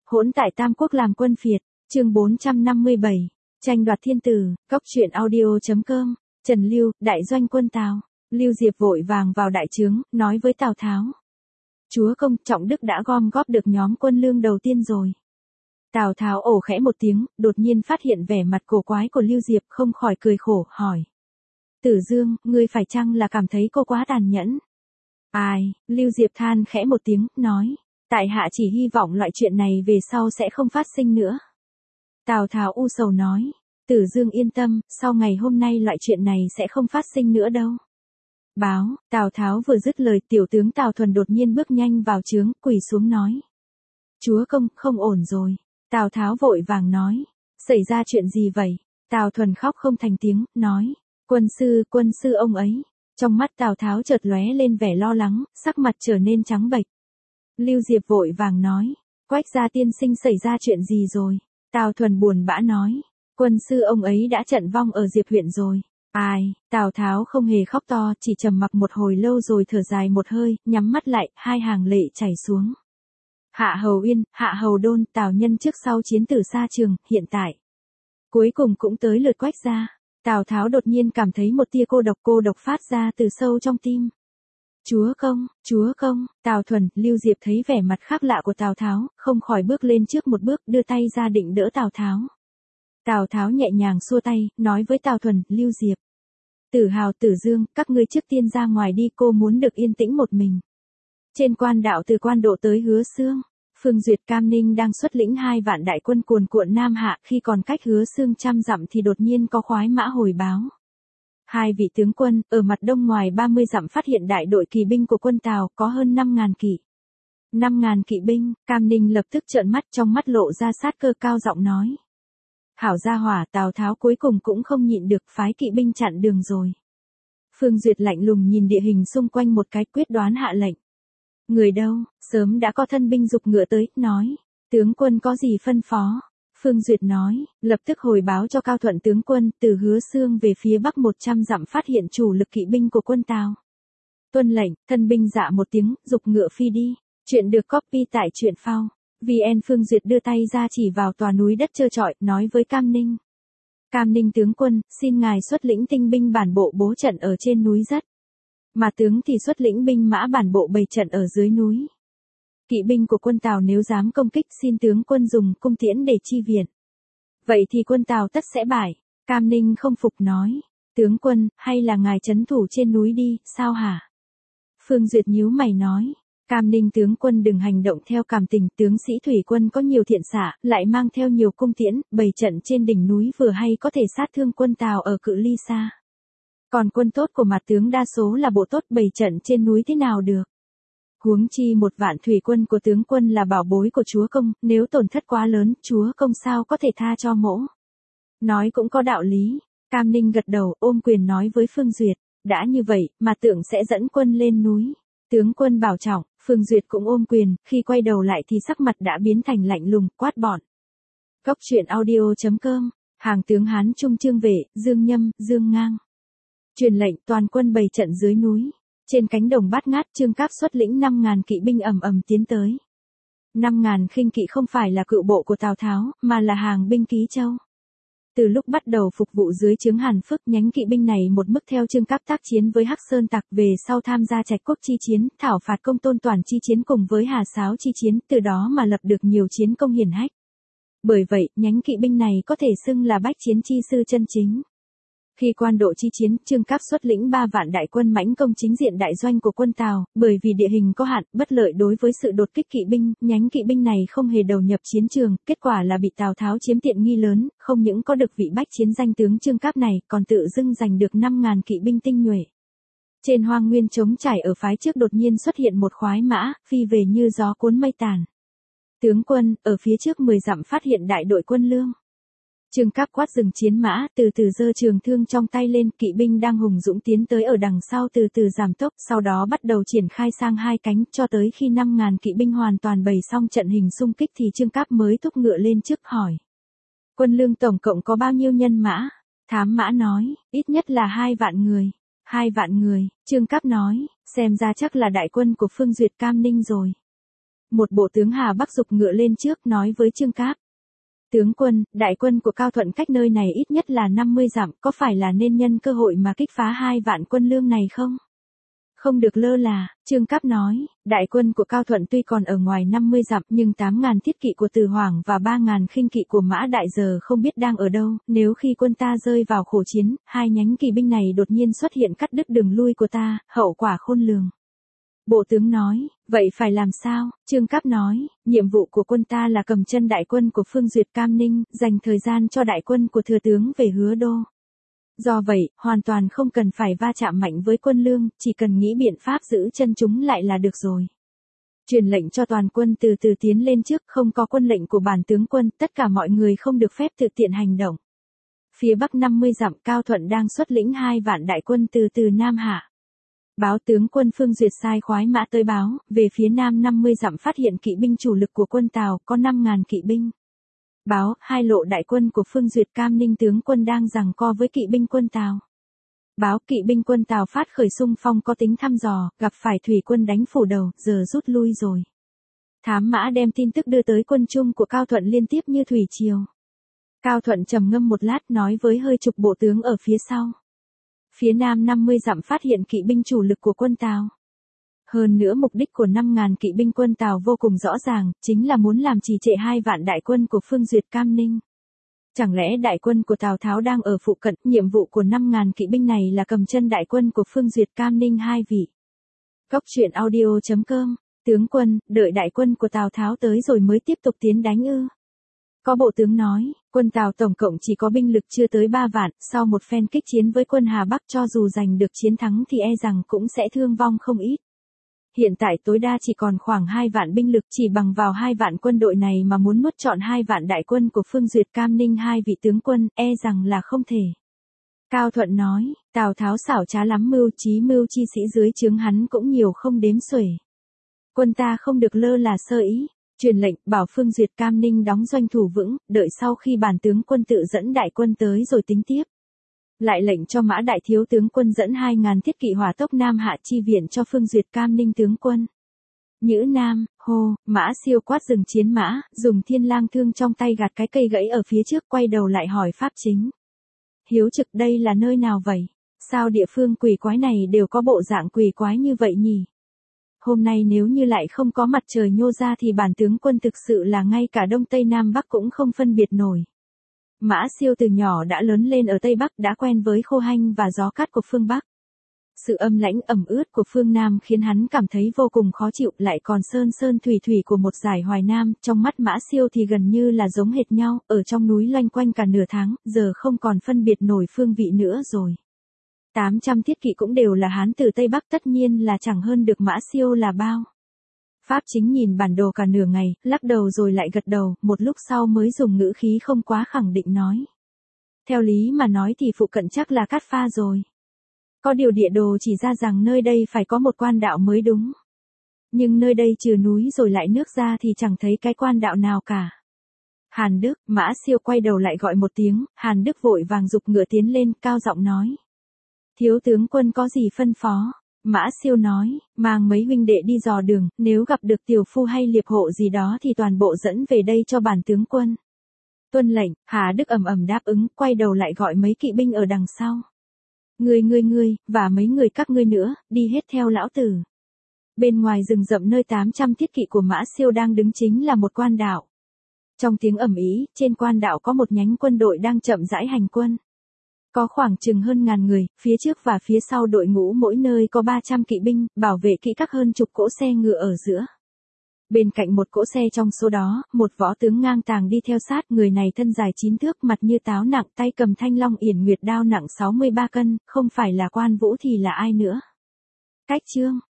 Hỗn tại Tam Quốc làm quân phiệt, chương 457, tranh đoạt thiên tử, cốc truyện audio.com, Trần Lưu, đại doanh quân Tào. Lưu Diệp vội vàng vào đại trướng, nói với Tào Tháo. Chúa công, Trọng Đức đã gom góp được nhóm quân lương đầu tiên rồi. Tào Tháo ồ khẽ một tiếng, đột nhiên phát hiện vẻ mặt cổ quái của Lưu Diệp, không khỏi cười khổ, hỏi. Tử Dương, ngươi phải chăng là cảm thấy cô quá tàn nhẫn? Ai, Lưu Diệp than khẽ một tiếng, nói. Tại hạ chỉ hy vọng loại chuyện này về sau sẽ không phát sinh nữa. Tào Tháo u sầu nói. Tử Dương yên tâm, sau ngày hôm nay loại chuyện này sẽ không phát sinh nữa đâu. Báo, Tào Tháo vừa dứt lời, tiểu tướng Tào Thuần đột nhiên bước nhanh vào trướng, quỳ xuống nói. Chúa công, không ổn rồi. Tào Tháo vội vàng nói. Xảy ra chuyện gì vậy? Tào Thuần khóc không thành tiếng, nói. Quân sư ông ấy. Trong mắt Tào Tháo chợt lóe lên vẻ lo lắng, sắc mặt trở nên trắng bệch. Lưu Diệp vội vàng nói. Quách gia tiên sinh xảy ra chuyện gì rồi? Tào Thuần buồn bã nói. Quân sư ông ấy đã trận vong ở Diệp huyện rồi. Ai, Tào Tháo không hề khóc to, chỉ trầm mặc một hồi lâu rồi thở dài một hơi, nhắm mắt lại, hai hàng lệ chảy xuống. Hạ Hầu Uyên, Hạ Hầu Đôn, Tào Nhân trước sau chiến tử xa trường, hiện tại. Cuối cùng cũng tới lượt Quách gia. Tào Tháo đột nhiên cảm thấy một tia cô độc phát ra từ sâu trong tim. Chúa công, Tào Thuần, Lưu Diệp thấy vẻ mặt khác lạ của Tào Tháo, không khỏi bước lên trước một bước, đưa tay ra định đỡ Tào Tháo. Tào Tháo nhẹ nhàng xua tay, nói với Tào Thuần, Lưu Diệp. Tử Hào, Tử Dương, các ngươi trước tiên ra ngoài đi, cô muốn được yên tĩnh một mình. Trên quan đạo từ Quan Độ tới Hứa Xương, Phương Duyệt Cam Ninh đang xuất lĩnh 2 vạn đại quân cuồn cuộn Nam Hạ, khi còn cách Hứa Xương 100 dặm thì đột nhiên có khoái mã hồi báo. 2 vị tướng quân, ở mặt đông ngoài 30 dặm phát hiện đại đội kỳ binh của quân Tào, có hơn 5.000 kỵ. 5.000 kỵ binh, Cam Ninh lập tức trợn mắt, trong mắt lộ ra sát cơ, cao giọng nói. Hảo gia hỏa, Tào Tháo cuối cùng cũng không nhịn được, phái kỵ binh chặn đường rồi. Phương Duyệt lạnh lùng nhìn địa hình xung quanh một cái, quyết đoán hạ lệnh. Người đâu, sớm đã có thân binh giục ngựa tới, nói. Tướng quân có gì phân phó? Phương Duyệt nói, lập tức hồi báo cho Cao Thuận tướng quân, từ Hứa Xương về phía bắc 100 dặm phát hiện chủ lực kỵ binh của quân Tào. Tuân lệnh, thân binh dạ một tiếng, giục ngựa phi đi. Chuyện được copy tại truyện phao. VN. Phương Duyệt đưa tay ra chỉ vào tòa núi đất trơ trọi, nói với Cam Ninh. Cam Ninh tướng quân, xin ngài xuất lĩnh tinh binh bản bộ bố trận ở trên núi rất. Mà tướng thì xuất lĩnh binh mã bản bộ bày trận ở dưới núi. Kỵ binh của quân Tào nếu dám công kích, xin tướng quân dùng cung tiễn để chi viện. Vậy thì quân Tào tất sẽ bại. Cam Ninh không phục nói. Tướng quân, hay là ngài trấn thủ trên núi đi, sao hả? Phương Duyệt nhíu mày nói. Cam Ninh tướng quân đừng hành động theo cảm tình, tướng sĩ thủy quân có nhiều thiện xạ, lại mang theo nhiều cung tiễn, bày trận trên đỉnh núi vừa hay có thể sát thương quân Tào ở cự ly xa. Còn quân tốt của mặt tướng đa số là bộ tốt, bày trận trên núi thế nào được? Huống chi 1 vạn thủy quân của tướng quân là bảo bối của chúa công, nếu tổn thất quá lớn, chúa công sao có thể tha cho mỗ? Nói cũng có đạo lý. Cam Ninh gật đầu, ôm quyền nói với Phương Duyệt, đã như vậy, mà tưởng sẽ dẫn quân lên núi. Tướng quân bảo trọng. Phương Duyệt cũng ôm quyền, khi quay đầu lại thì sắc mặt đã biến thành lạnh lùng, quát bọn. Cốc truyện audio.com, hàng tướng Hán Trung Trương Vệ, Dương Nhâm, Dương Ngang. Truyền lệnh toàn quân bày trận dưới núi. Trên cánh đồng bát ngát, Trương Cáp xuất lĩnh 5.000 kỵ binh ầm ầm tiến tới. 5.000 khinh kỵ không phải là cựu bộ của Tào Tháo, mà là hàng binh Ký Châu. Từ lúc bắt đầu phục vụ dưới trướng Hàn Phức, nhánh kỵ binh này một mức theo Trương Cáp tác chiến với Hắc Sơn Tặc, về sau tham gia Trạch Quốc chi chiến, thảo phạt Công Tôn Toàn chi chiến cùng với Hà Sáo chi chiến, từ đó mà lập được nhiều chiến công hiển hách. Bởi vậy, nhánh kỵ binh này có thể xưng là bách chiến chi sư chân chính. Khi Quan Độ chi chiến, Trương Cáp xuất lĩnh 3 vạn đại quân mãnh công chính diện đại doanh của quân Tào, bởi vì địa hình có hạn, bất lợi đối với sự đột kích kỵ binh, nhánh kỵ binh này không hề đầu nhập chiến trường, kết quả là bị Tào Tháo chiếm tiện nghi lớn, không những có được vị bách chiến danh tướng Trương Cáp này, còn tự dưng giành được 5.000 kỵ binh tinh nhuệ. Trên hoang nguyên trống trải ở phái trước đột nhiên xuất hiện một khoái mã, phi về như gió cuốn mây tàn. Tướng quân, ở phía trước 10 dặm phát hiện đại đội quân lương. Trương Cáp quát dừng chiến mã, từ từ giơ trường thương trong tay lên, kỵ binh đang hùng dũng tiến tới ở đằng sau từ từ giảm tốc, sau đó bắt đầu triển khai sang 2 cánh, cho tới khi 5.000 kỵ binh hoàn toàn bày xong trận hình xung kích thì Trương Cáp mới thúc ngựa lên trước hỏi. Quân lương tổng cộng có bao nhiêu nhân mã? Thám mã nói, ít nhất là 2 vạn người. 2 vạn người, Trương Cáp nói, xem ra chắc là đại quân của Phương Duyệt Cam Ninh rồi. một bộ tướng Hà Bắc giục ngựa lên trước nói với Trương Cáp. Tướng quân, đại quân của Cao Thuận cách nơi này ít nhất là 50 dặm, có phải là nên nhân cơ hội mà kích phá 2 vạn quân lương này không? Không được lơ là, Trương Cáp nói, đại quân của Cao Thuận tuy còn ở ngoài 50 dặm nhưng 8.000 thiết kỵ của Từ Hoàng và 3.000 khinh kỵ của Mã Đại giờ không biết đang ở đâu, nếu khi quân ta rơi vào khổ chiến, 2 nhánh kỵ binh này đột nhiên xuất hiện cắt đứt đường lui của ta, hậu quả khôn lường. Bộ tướng nói, vậy phải làm sao? Trương Cáp nói, nhiệm vụ của quân ta là cầm chân đại quân của Phương Duyệt Cam Ninh, dành thời gian cho đại quân của thừa tướng về Hứa Đô. Do vậy, hoàn toàn không cần phải va chạm mạnh với quân lương, chỉ cần nghĩ biện pháp giữ chân chúng lại là được rồi. Truyền lệnh cho toàn quân từ từ tiến lên trước, không có quân lệnh của bản tướng quân, tất cả mọi người không được phép thực tiện hành động. Phía bắc 50 dặm Cao Thuận đang xuất lĩnh 2 vạn đại quân từ từ Nam hạ. Báo tướng quân Phương Duyệt sai khoái mã tới báo, về phía nam 50 dặm phát hiện kỵ binh chủ lực của quân Tào, có 5.000 kỵ binh. Báo, 2 lộ đại quân của Phương Duyệt Cam Ninh tướng quân đang giằng co với kỵ binh quân Tào. Báo, kỵ binh quân Tào phát khởi xung phong có tính thăm dò, gặp phải thủy quân đánh phủ đầu, giờ rút lui rồi. Thám mã đem tin tức đưa tới quân Trung của Cao Thuận liên tiếp như thủy triều. Cao Thuận trầm ngâm một lát nói với hơi chục bộ tướng ở phía sau. Phía nam 50 dặm phát hiện kỵ binh chủ lực của quân Tào. Hơn nữa mục đích của 5.000 kỵ binh quân Tào vô cùng rõ ràng, chính là muốn làm trì trệ 2 vạn đại quân của Phương Duyệt Cam Ninh. Chẳng lẽ đại quân của Tào Tháo đang ở phụ cận, nhiệm vụ của 5.000 kỵ binh này là cầm chân đại quân của Phương Duyệt Cam Ninh 2 vị. Góc truyện audio.com, tướng quân, đợi đại quân của Tào Tháo tới rồi mới tiếp tục tiến đánh ư? Có bộ tướng nói, quân Tào tổng cộng chỉ có binh lực chưa tới 3 vạn, sau một phen kích chiến với quân Hà Bắc cho dù giành được chiến thắng thì e rằng cũng sẽ thương vong không ít. Hiện tại tối đa chỉ còn khoảng 2 vạn binh lực, chỉ bằng vào 2 vạn quân đội này mà muốn nuốt trọn 2 vạn đại quân của Phương Duyệt Cam Ninh 2 vị tướng quân, e rằng là không thể. Cao Thuận nói, Tào Tháo xảo trá lắm, mưu chi sĩ dưới trướng hắn cũng nhiều không đếm xuể. Quân ta không được lơ là sơ ý. Truyền lệnh bảo Phương Duyệt Cam Ninh đóng doanh thủ vững, đợi sau khi bản tướng quân tự dẫn đại quân tới rồi tính tiếp. Lại lệnh cho Mã Đại thiếu tướng quân dẫn 2.000 thiết kỵ hỏa tốc Nam hạ chi viện cho Phương Duyệt Cam Ninh tướng quân. Nhữ Nam, hô, Mã Siêu quát dừng chiến mã, dùng thiên lang thương trong tay gạt cái cây gãy ở phía trước, quay đầu lại hỏi Pháp Chính. Hiếu Trực, đây là nơi nào vậy? Sao địa phương quỷ quái này đều có bộ dạng quỷ quái như vậy nhỉ? Hôm nay nếu như lại không có mặt trời nhô ra thì bản tướng quân thực sự là ngay cả Đông Tây Nam Bắc cũng không phân biệt nổi. Mã Siêu từ nhỏ đã lớn lên ở Tây Bắc, đã quen với khô hanh và gió cát của phương Bắc. Sự âm lãnh ẩm ướt của phương Nam khiến hắn cảm thấy vô cùng khó chịu, lại còn sơn thủy của một dải Hoài Nam, trong mắt Mã Siêu thì gần như là giống hệt nhau, ở trong núi loanh quanh cả nửa tháng, giờ không còn phân biệt nổi phương vị nữa rồi. 800 thiết kỵ cũng đều là Hán từ Tây Bắc, tất nhiên là chẳng hơn được Mã Siêu là bao. Pháp Chính nhìn bản đồ cả nửa ngày, lắc đầu rồi lại gật đầu, một lúc sau mới dùng ngữ khí không quá khẳng định nói. Theo lý mà nói thì phụ cận chắc là Cát Pha rồi. Có điều địa đồ chỉ ra rằng nơi đây phải có một quan đạo mới đúng. Nhưng nơi đây trừ núi rồi lại nước ra thì chẳng thấy cái quan đạo nào cả. Hàn Đức, Mã Siêu quay đầu lại gọi một tiếng, Hàn Đức vội vàng giục ngựa tiến lên, cao giọng nói. Thiếu tướng quân có gì phân phó? Mã Siêu nói, mang mấy huynh đệ đi dò đường, nếu gặp được tiểu phu hay liệp hộ gì đó thì toàn bộ dẫn về đây cho bản tướng quân. Tuân lệnh, Hà Đức ầm ầm đáp ứng, quay đầu lại gọi mấy kỵ binh ở đằng sau. Ngươi, và mấy người các ngươi nữa, đi hết theo lão tử. Bên ngoài rừng rậm nơi 800 thiết kỵ của Mã Siêu đang đứng chính là một quan đạo. Trong tiếng ầm ĩ, trên quan đạo có một nhánh quân đội đang chậm rãi hành quân. Có khoảng chừng hơn 1000 người, phía trước và phía sau đội ngũ mỗi nơi có 300 kỵ binh, bảo vệ kỹ các hơn chục cỗ xe ngựa ở giữa. Bên cạnh một cỗ xe trong số đó, một võ tướng ngang tàng đi theo sát, người này thân dài 9 thước, mặt như táo nặng, tay cầm thanh long yển nguyệt đao nặng 63 cân, không phải là Quan Vũ thì là ai nữa. Cách Chương